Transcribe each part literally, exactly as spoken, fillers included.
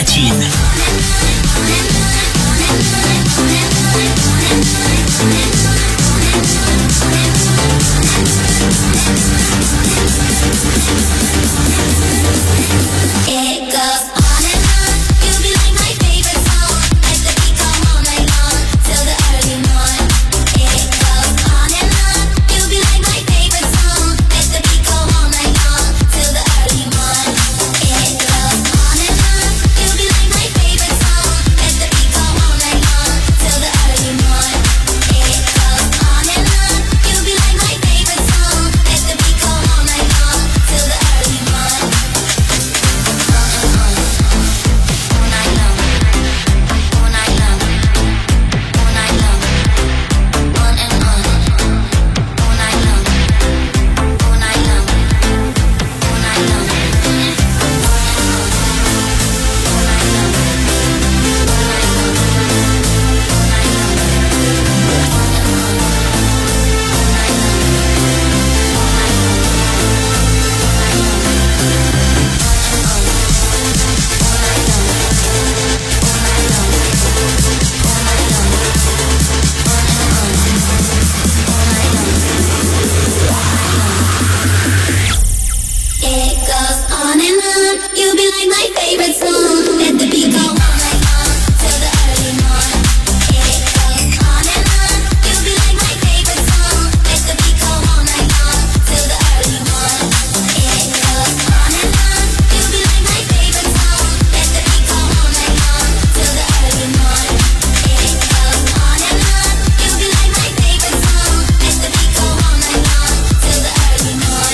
platine. It goes on and on. You'll be like my favorite song. Let the beat go all night long till the early morn. It goes on and on. You'll be like my favorite song. Let the beat go all night long till the early morn. It goes on and on. You'll be like my favorite song. Let the beat go all night long till the early morn. It goes on and on. You'll be like my favorite song. Let the beat go all night long till the early morn. It goes on and on. You'll be like my favorite song. Let the beat go all night long till the early morn. It goes on and on. You'll be like my favorite song. Let the beat go all night long till the early morn. It goes on and on. You'll be like my favorite song. Let the beat go all night long till the early morn. It goes on and on. You'll be like my favorite song. Let the beat go all night long till the early morn.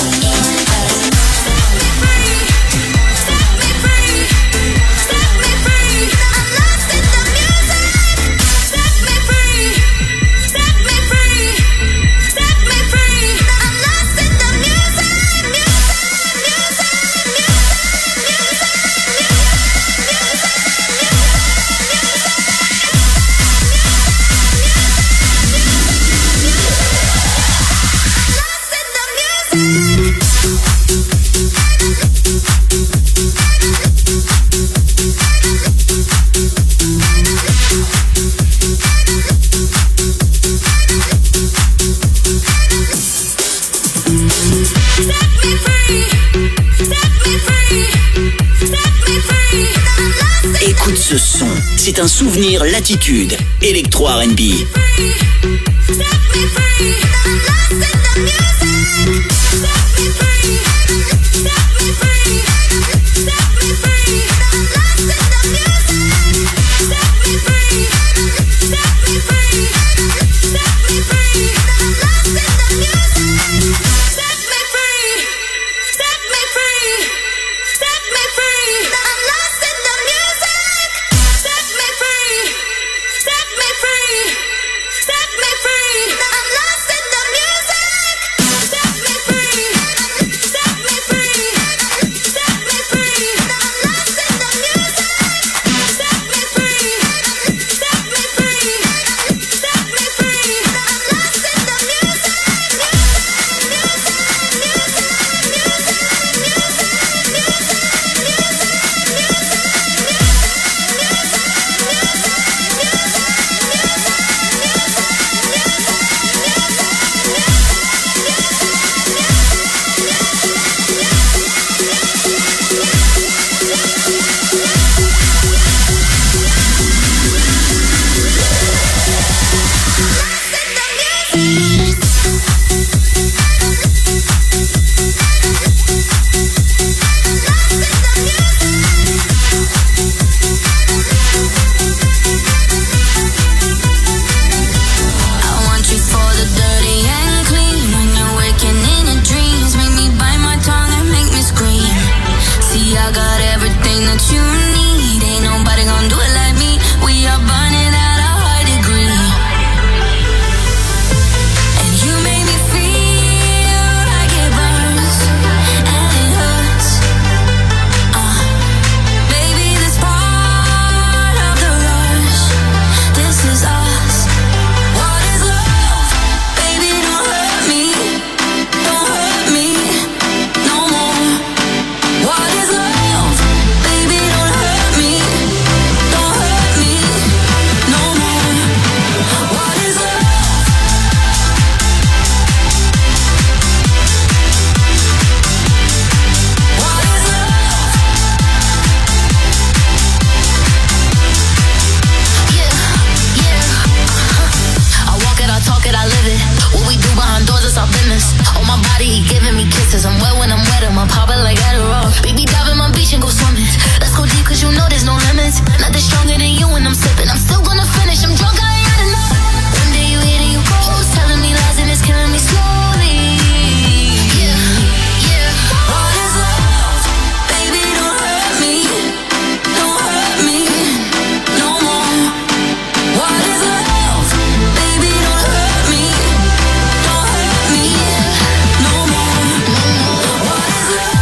Écoute ce son, c'est un souvenir latitude, électro R and B. promise. On my body, he giving me kisses. I'm wet when I'm wet, I'm popping like Adderall. Baby, dive in my beach and go swimming. Let's go deep, cause you know there's no limits. Nothing stronger than you when I'm sipping. I'm still gonna finish, I'm drunk, I ain't had enough. One day you hit and you go, telling me lies and it's killing me slowly. Yeah, yeah. What is love? Baby, don't hurt me. Don't hurt me no more. What is love? Baby, don't hurt me. Don't hurt me no more. What is love?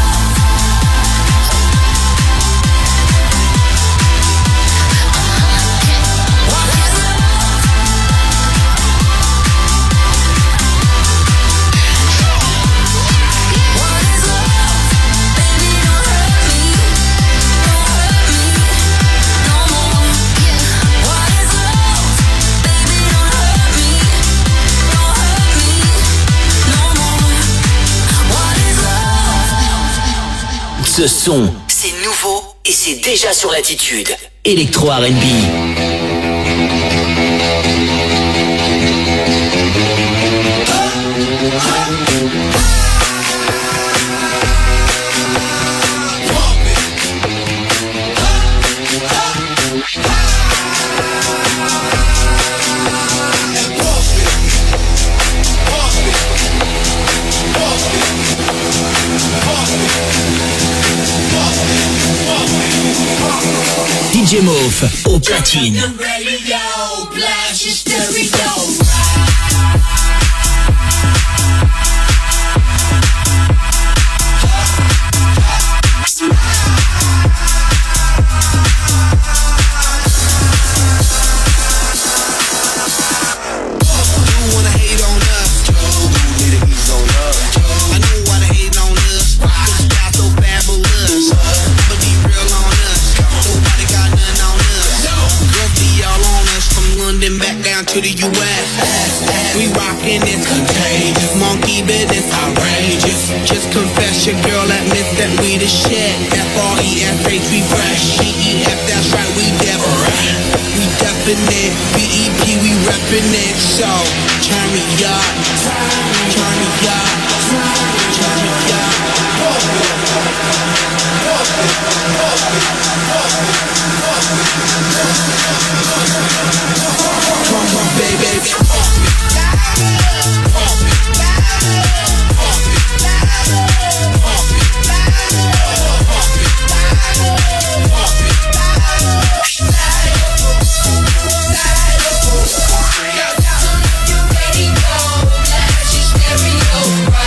What is love? What is love? Baby, don't hurt me. Don't hurt me no more. What is love? Baby, don't hurt me. Don't hurt me no more. What is love? Ce son, c'est nouveau et c'est déjà sur Latitude. Electro R and B. D J Mauve au platine. To the U S We rockin' this contagious. Monkey business outrageous. Just confess your girl admits that we the shit. F R E S H we fresh. G E F that's right we different. We definite. B E P we reppin' it. So turn me up. Turn me up. Turn me up. Come on, baby. Ready, go, blast your stereo.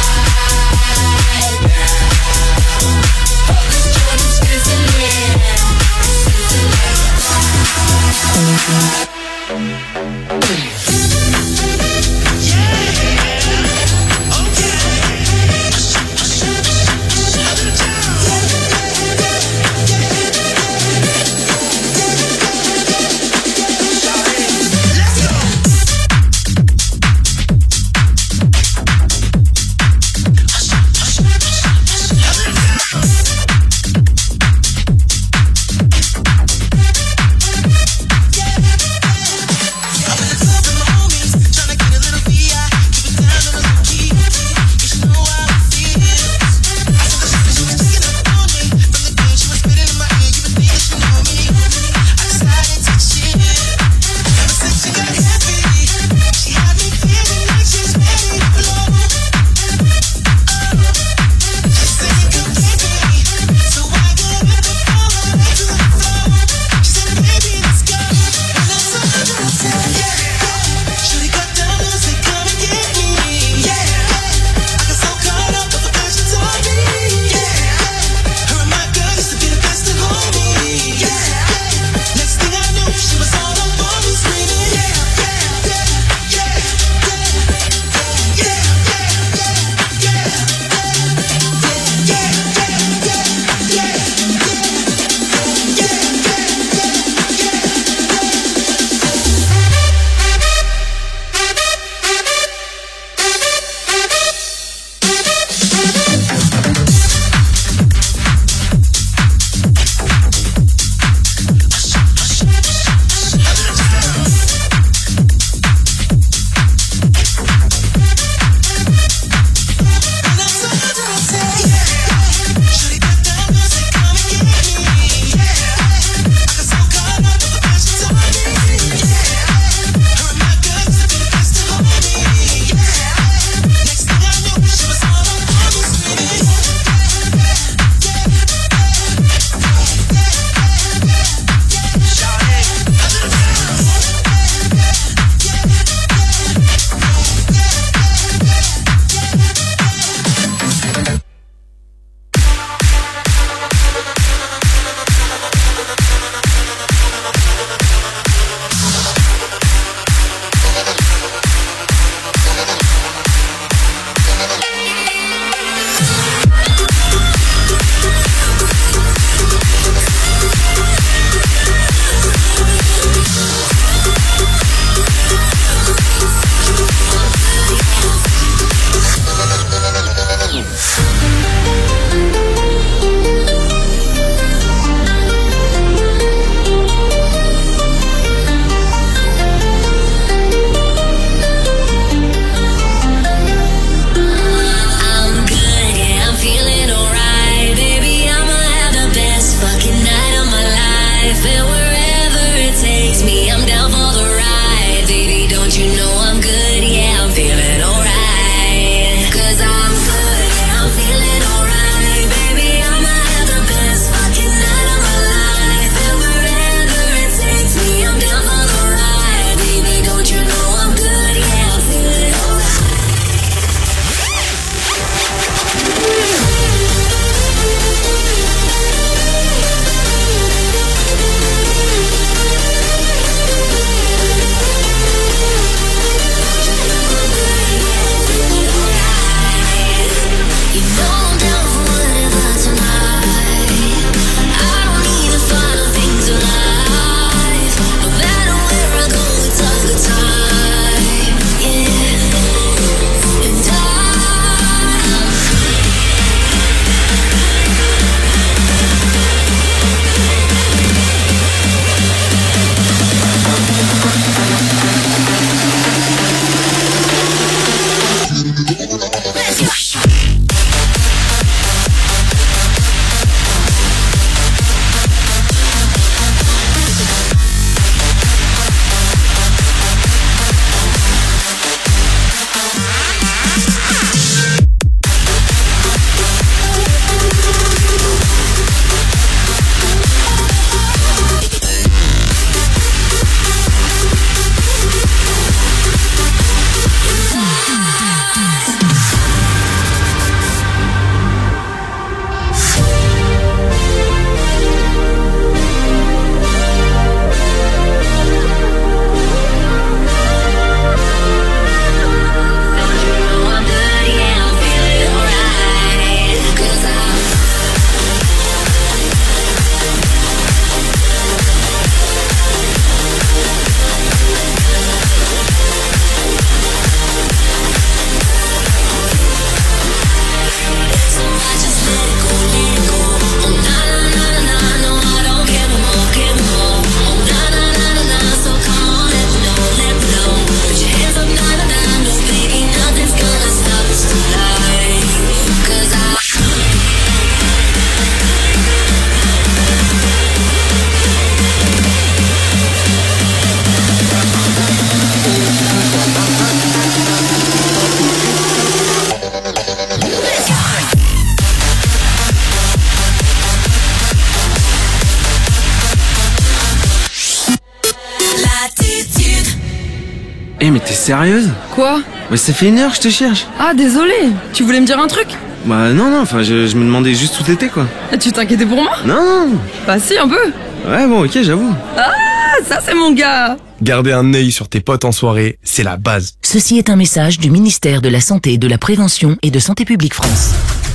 T'es sérieuse? Quoi? Mais ça fait une heure que je te cherche. Ah, désolé. Tu voulais me dire un truc? Bah non, non, enfin je, je me demandais juste où t'étais quoi. Ah, tu t'inquiétais pour moi? Non, non. Bah si, un peu. Ouais bon ok j'avoue. Ah, ça c'est mon gars. Garder un œil sur tes potes en soirée, c'est la base. Ceci est un message du ministère de la Santé, de la Prévention et de Santé publique France.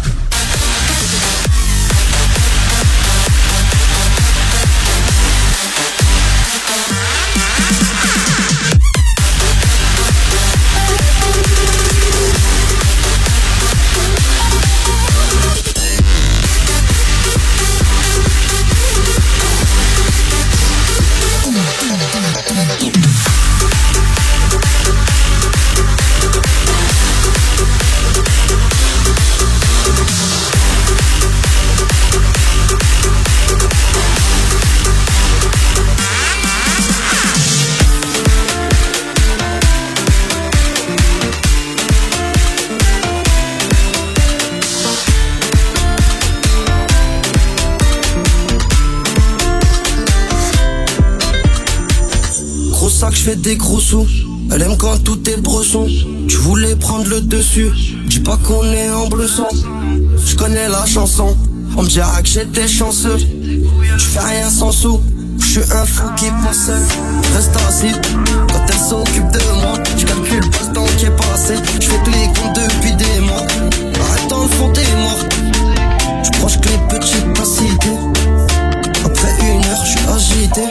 Je fais des gros sous, elle aime quand tout est bresson. Tu voulais prendre le dessus, dis pas qu'on est en bleu sang. Je connais la chanson, on me dira que j'étais chanceux. Je fais rien sans sous, je suis un fou qui pense. Reste assis, quand elle s'occupe de moi, je calcule pas le temps qui est passé. Je fais tous les comptes depuis des mois, arrêtant le fond des morts. Je crois que les petites pas citées. Après une heure, je suis agité.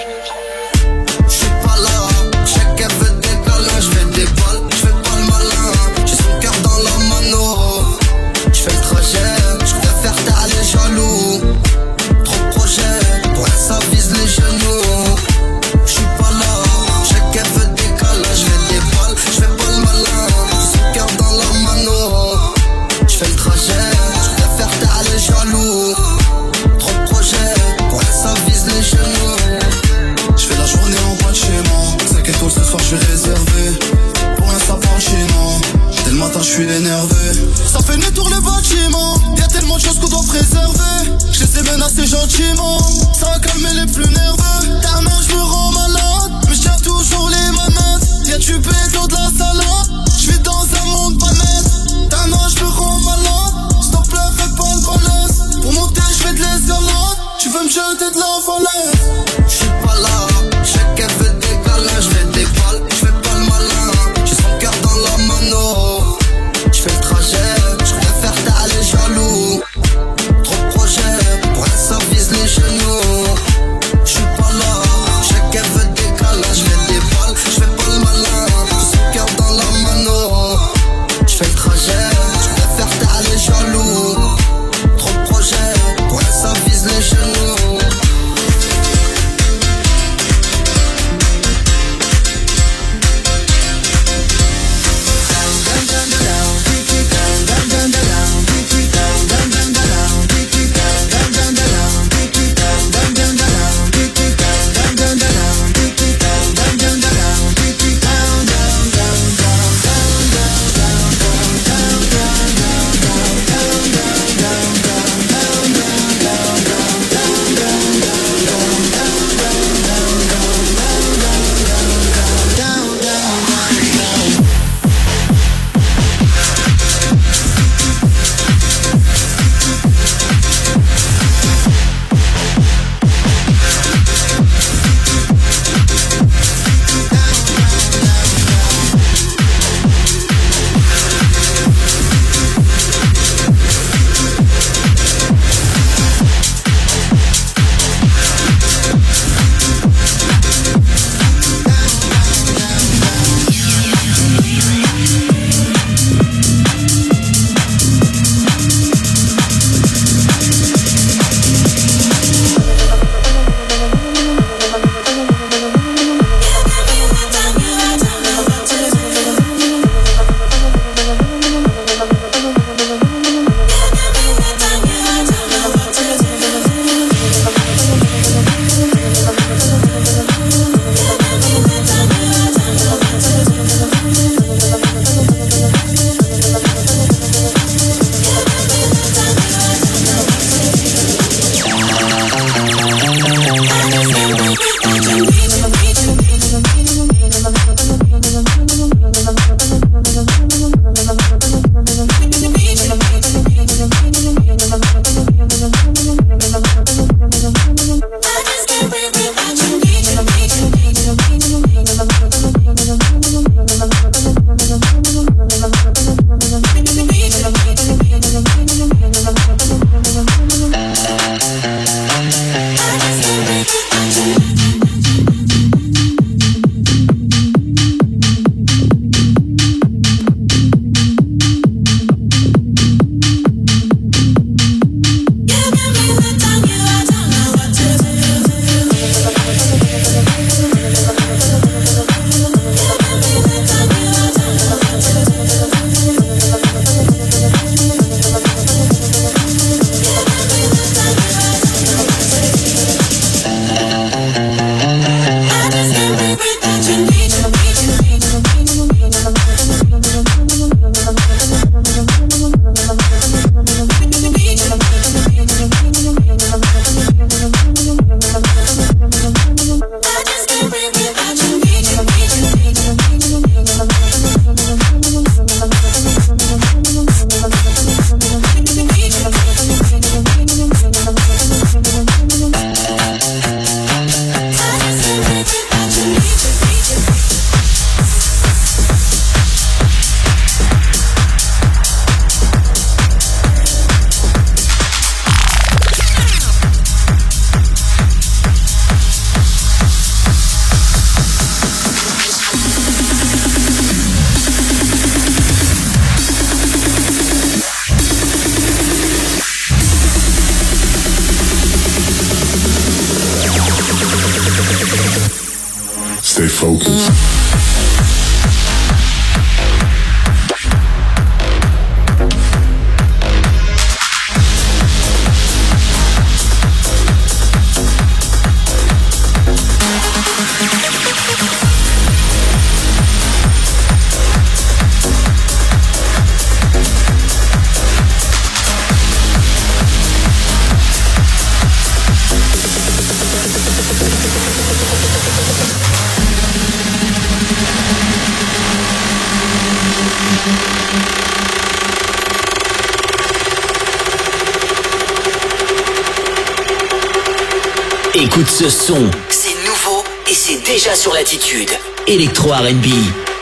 Je suis pas là. Qu'elle veut des câlins, je fais des balles, je fais pas le malin. J'ai son cœur dans la mano. Je fais le trajet, je préfère taire les jaloux. Trop de projets, pour elle ça vise les genoux. Je suis pas là, je sais qu'elle veut des câlins, je fais des balles, je fais pas le malin. J'ai son cœur dans la mano. Je fais le trajet, je préfère taire les jaloux. Trop de projets, pour elle ça vise les genoux. Je fais la journée en bas de chez moi. Ce soir je suis réservé. Pour un sapin chinois. Dès le matin je suis énervé. Ça fait le tour le bâtiment. Y'a tellement de choses qu'on doit préserver. Je les ai menacés gentiment. Ça a calmé les plus nerveux. Tellement je me rends malade, mais je tiens toujours les manettes. Y'a du béton de la salade. Je vis dans un monde pas net. Tellement je me rends malade. S'il te plaît fais pas le balèze. Pour monter je fais de l'escalade. Tu veux me jeter de la falaise. Je suis pas là. Je sais qu'elle veut des câlins, je fais des balles, je fais pas le malin. J'ai son cœur dans la mano. Je fais le trajet, je préfère taire les jaloux. Trop de projets, pour elle ça vise les genoux. Je suis pas là, je sais qu'elle veut des câlins, je fais des balles, je fais pas le malin. J'ai son cœur focus. Écoute ce son, c'est nouveau et c'est déjà sur Latitude. Electro R and B.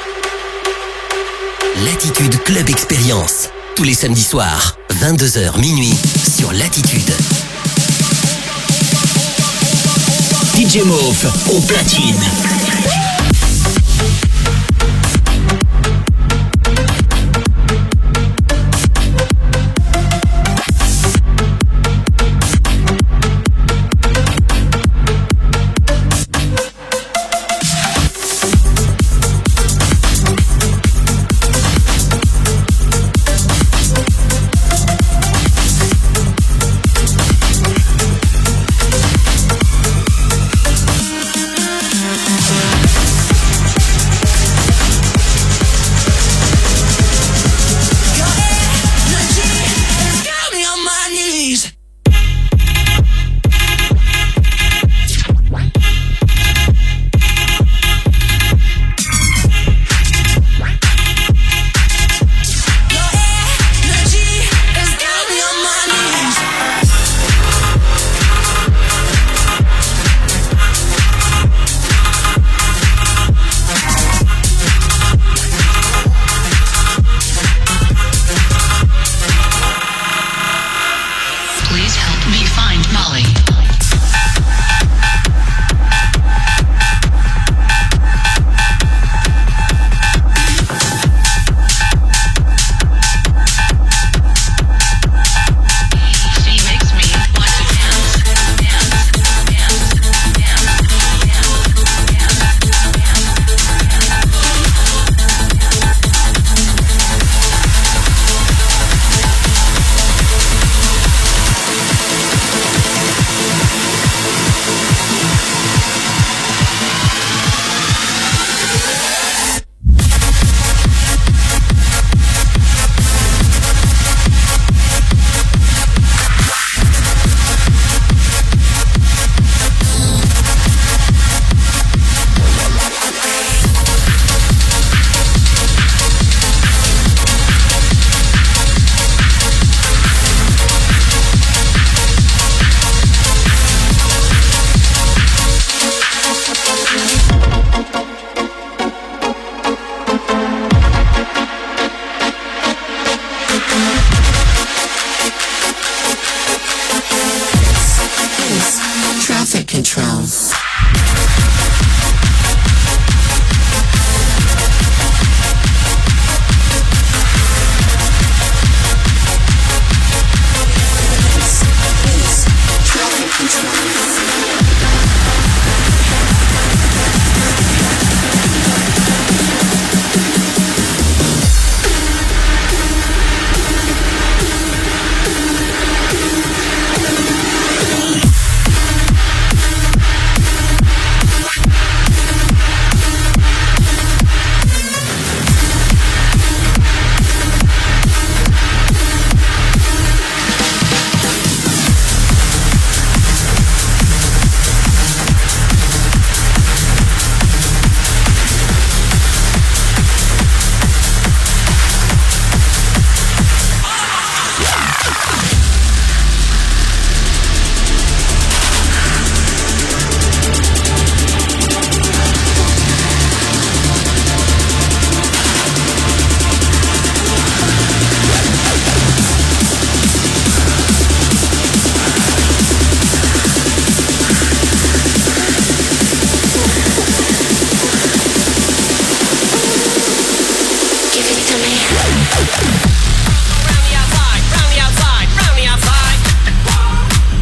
Latitude Club Expérience. Tous les samedis soirs, vingt-deux heures minuit, sur Latitude. D J Mauve au platine.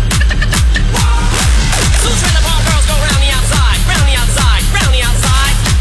Two trailer park girls go round the outside, round the outside, round the outside.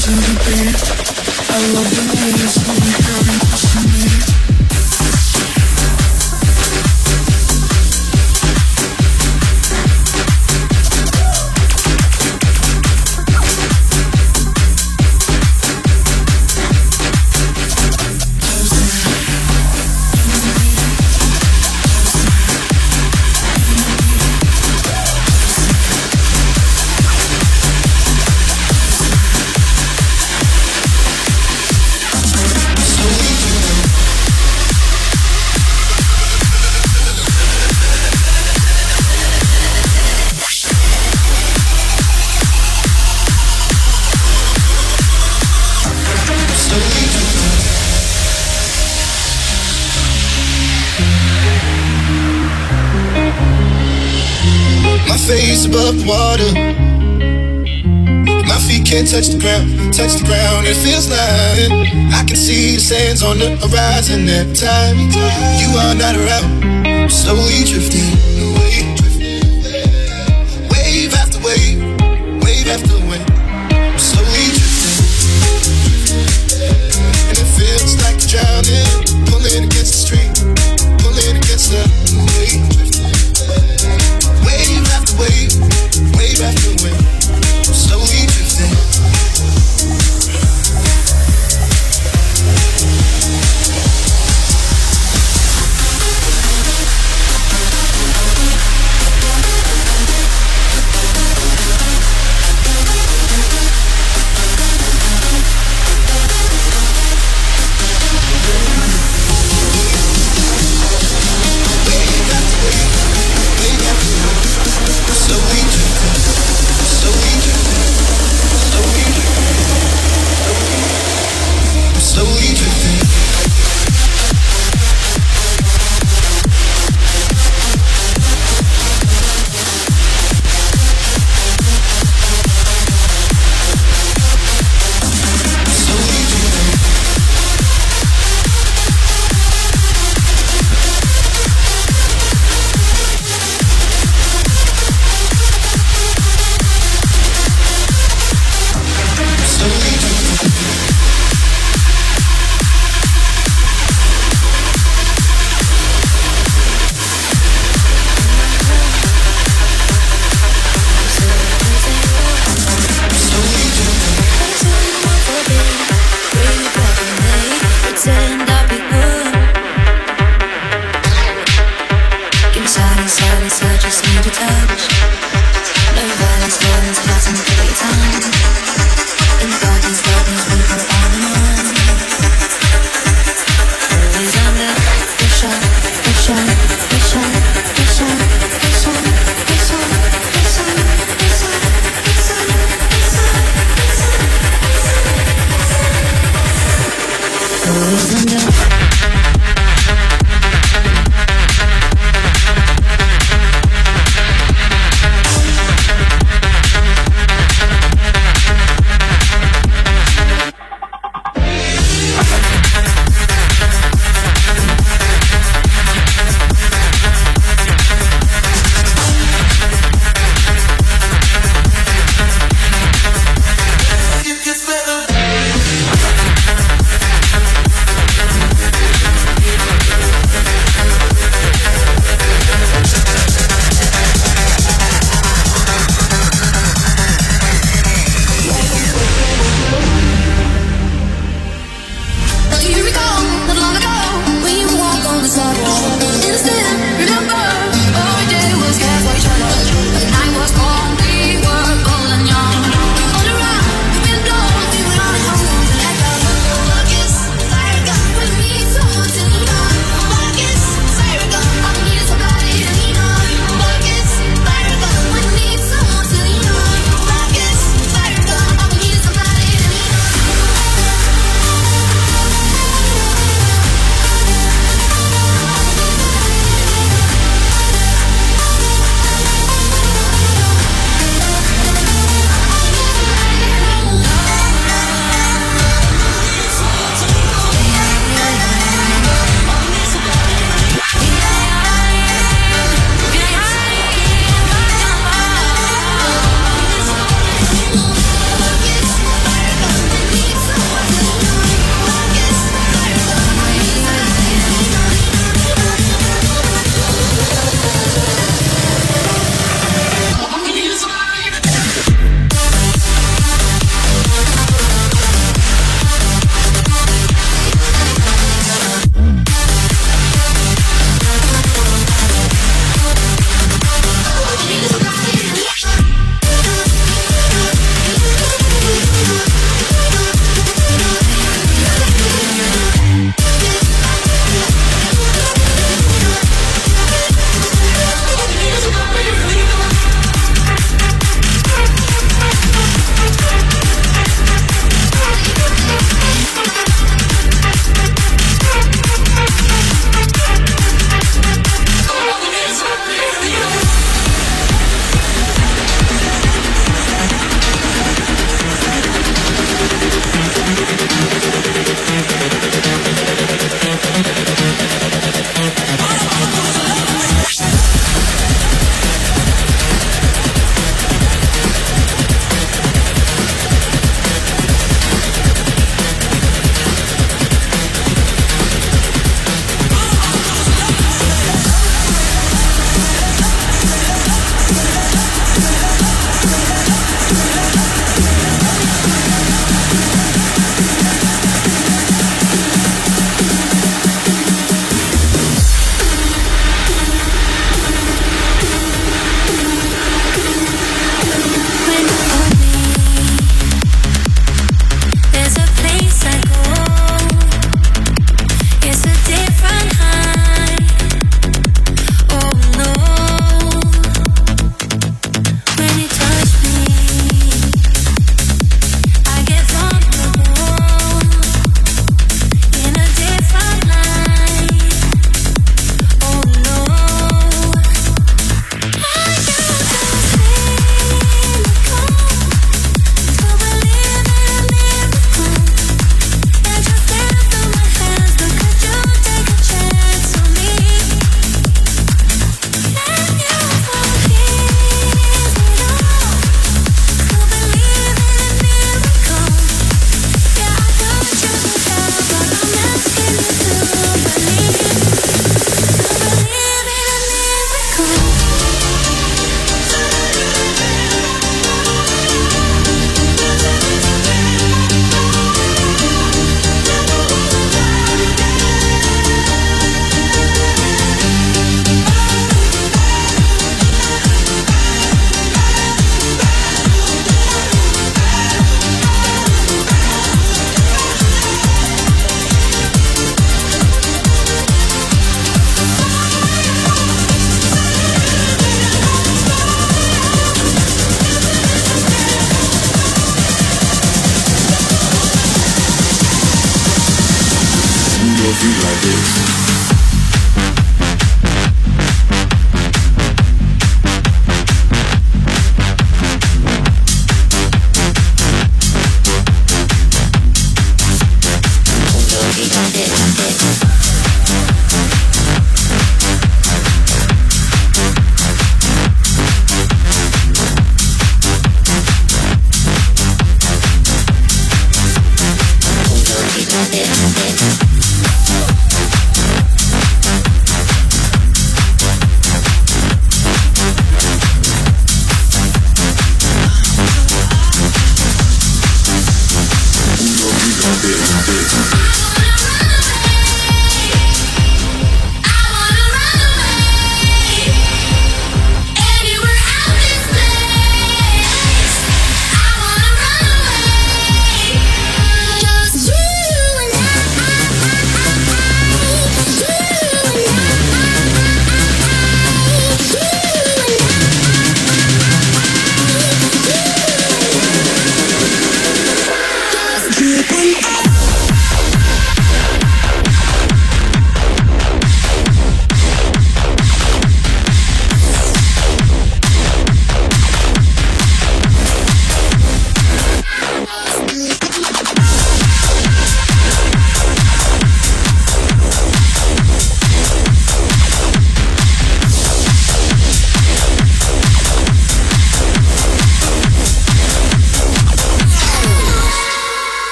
Face above the water, my feet can't touch the ground, touch the ground. It feels like I can see the sands on the horizon. Every time you are not around, I'm slowly drifting away, wave after wave, wave after wave. I'm slowly drifting, and it feels like I'm drowning, pulling against the stream, pulling against the wave. Wave after wave, wave after wave, I'm slowly drifting.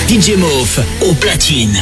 D J Mauve au platine.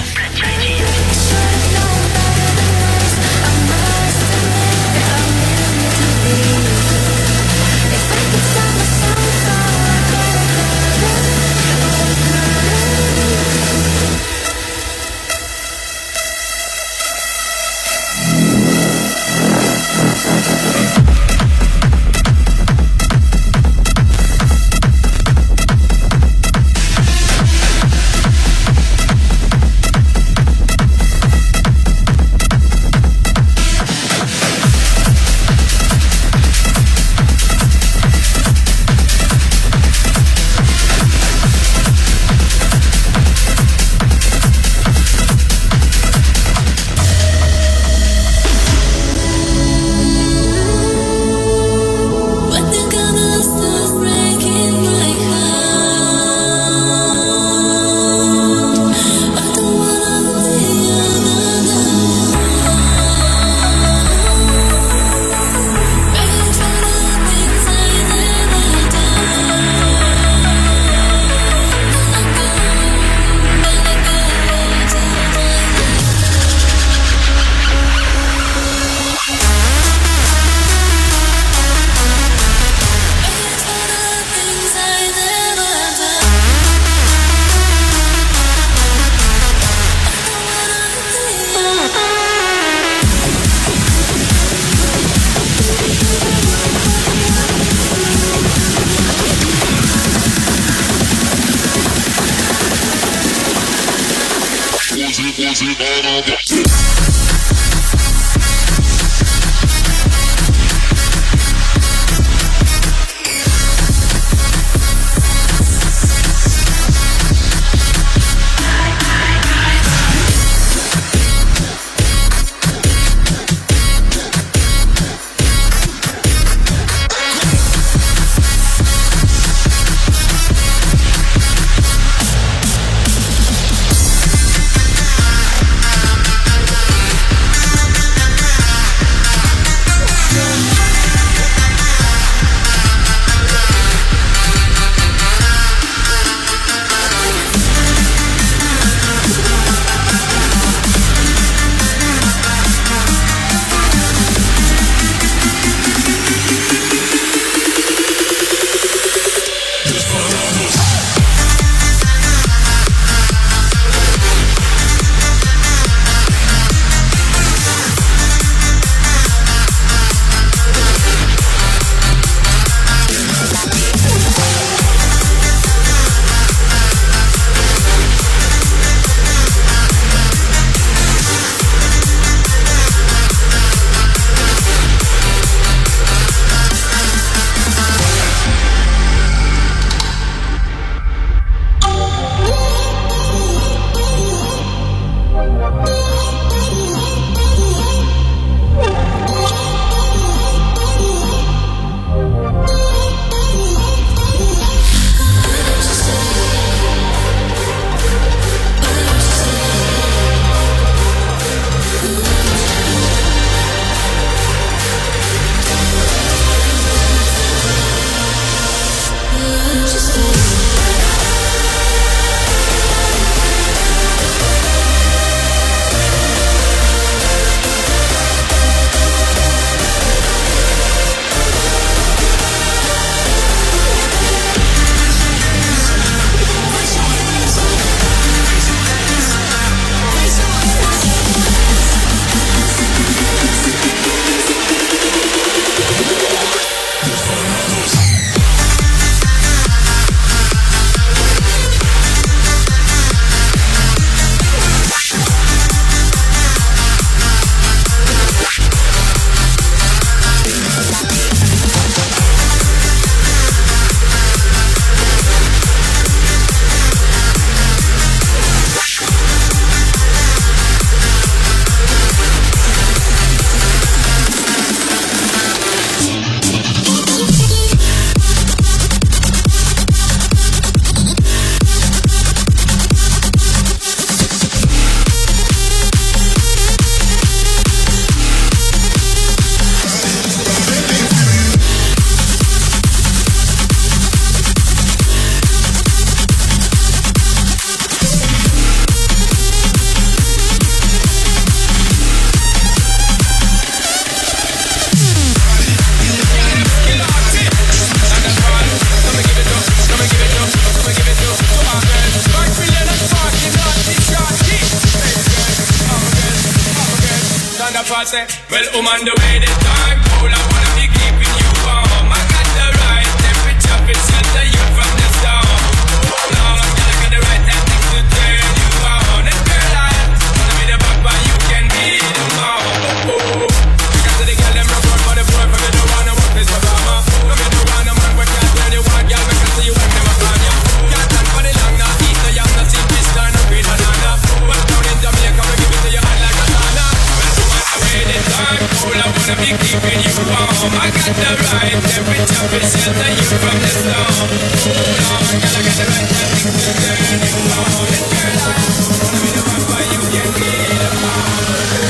I say, well, I'm on the way this time. Cool, I wanna be keeping you warm. I got the right temperature, fit shelter you from the storm. Hold on, girl, I got the right tactics to turn you on. And girl, I wanna be the papa, you can be the mom. Oh, oh. Because of the girl, them rock out for the boy, from you don't wanna work this for drama. From you don't wanna man, but can't turn you on, girl, because see you when them a plan ya. Can't stand for the long, now eat the yam, now see fish, now no green banana. But down in Jamaica, we give it to you hot like a sauna. Time, cool, I wanna be keeping you warm. I got the right temperature to shelter you from the storm. Hold on, girl, I got the right tactics to turn you on. And girl, I wanna be the papa, you can be the mom.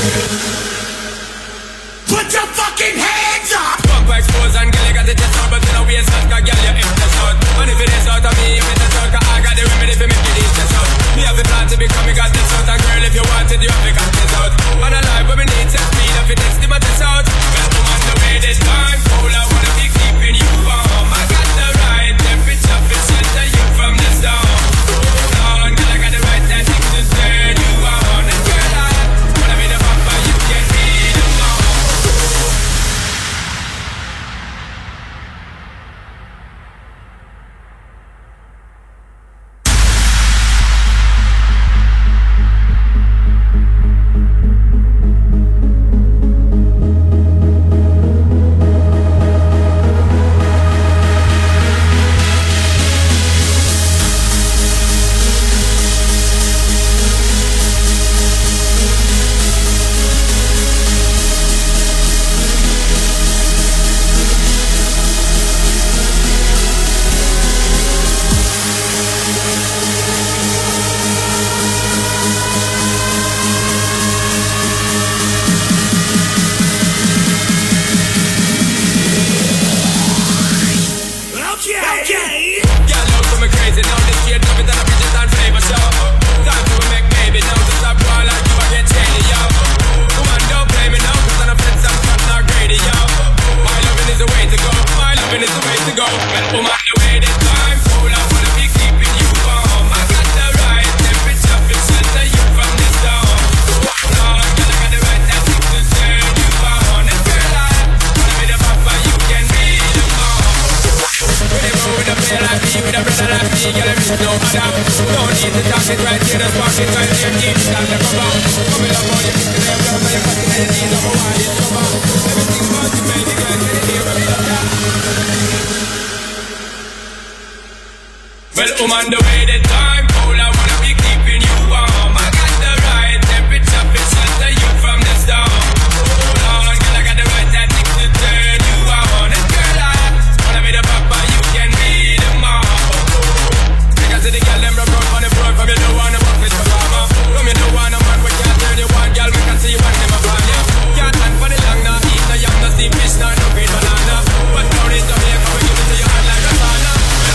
Put your fucking hands up! Pump expose and girl, you got the chest out, but you know we ain't stuck, girl, you empty out. And if it is out of me, if it is out, cause I got the remedy for making it test out. Me have the plan to become, you got this out, and girl, if you want it, you have to cut this out. And alive, when we need set speed, if it is, the test out. Well, I'm on the way this time, cool, I wanna be keeping you warm. I got the right temperature to shelter you from the storm. Hold on, girl, I got the right tactics to turn you on. And girl, I wanna be the papa, you can be the mom. Well, I'm on the way that time, cool, I wanna be keeping you warm. I got the right temperature to shelter you from the storm. Hold on, girl, I got the right tactics to turn you on. And girl, I wanna be the papa, you can be the mom. Because of the girl, them rub out on the floor, from you don't wanna work with the mama. From you don't wanna man, we can't turn you on, girl, we can see you when them a plan ya. Can't stand for the long, now eat the yam, now see fish, now no green banana. But down in Jamaica, we give it to you hot like a sauna.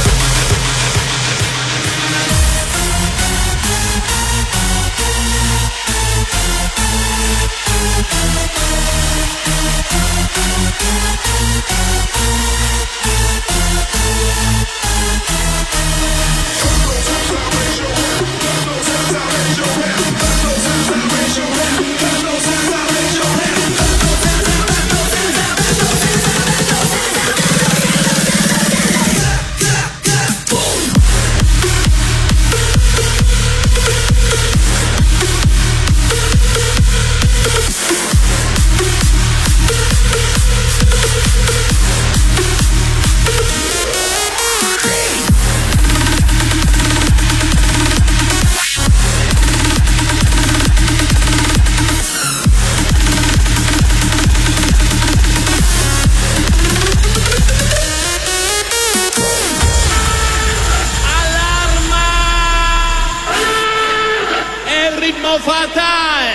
Fatal,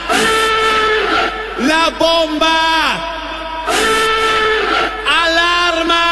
la bomba, alarma.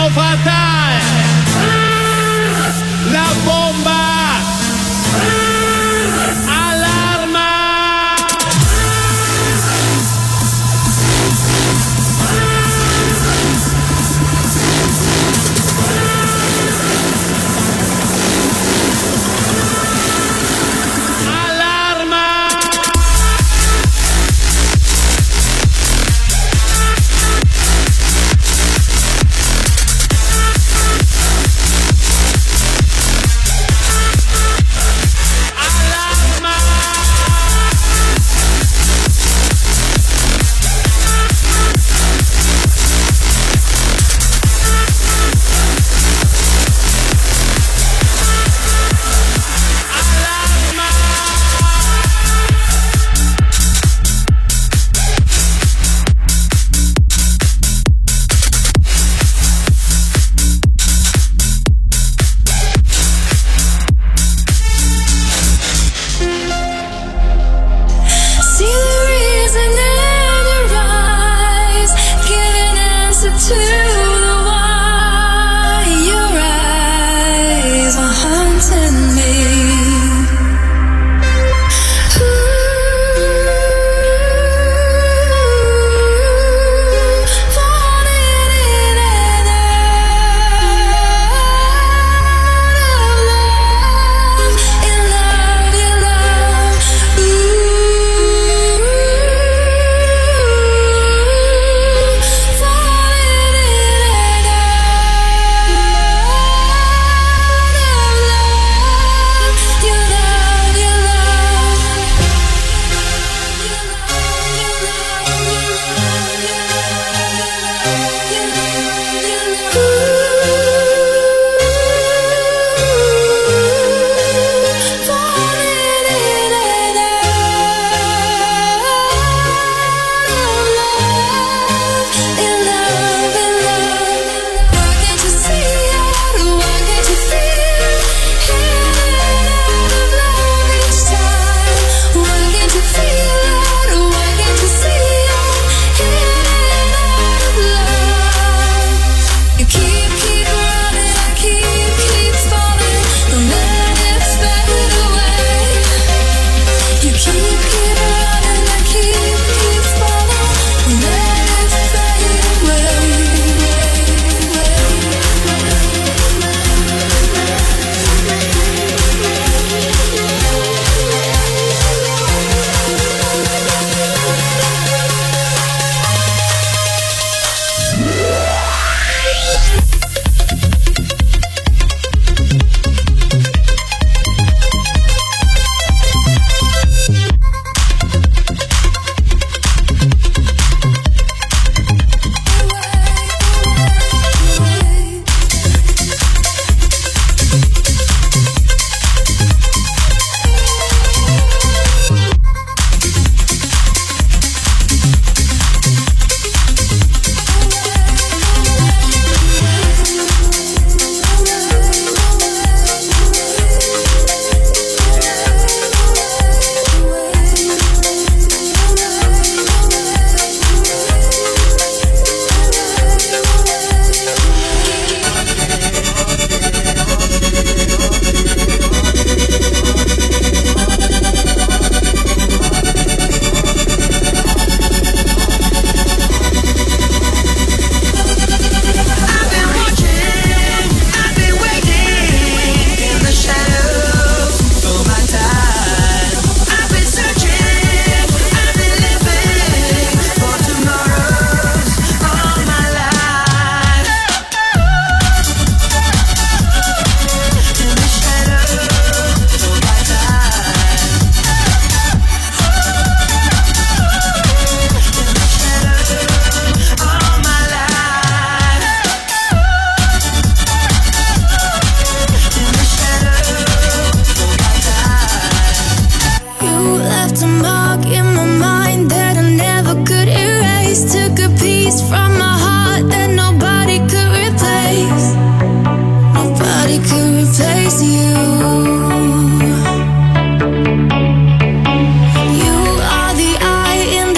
fatal. La bomba. Alarma.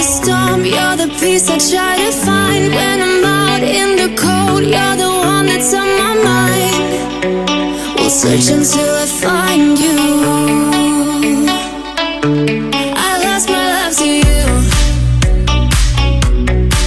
peace I try to find when I'm out in the cold. You're the one that's Searching till I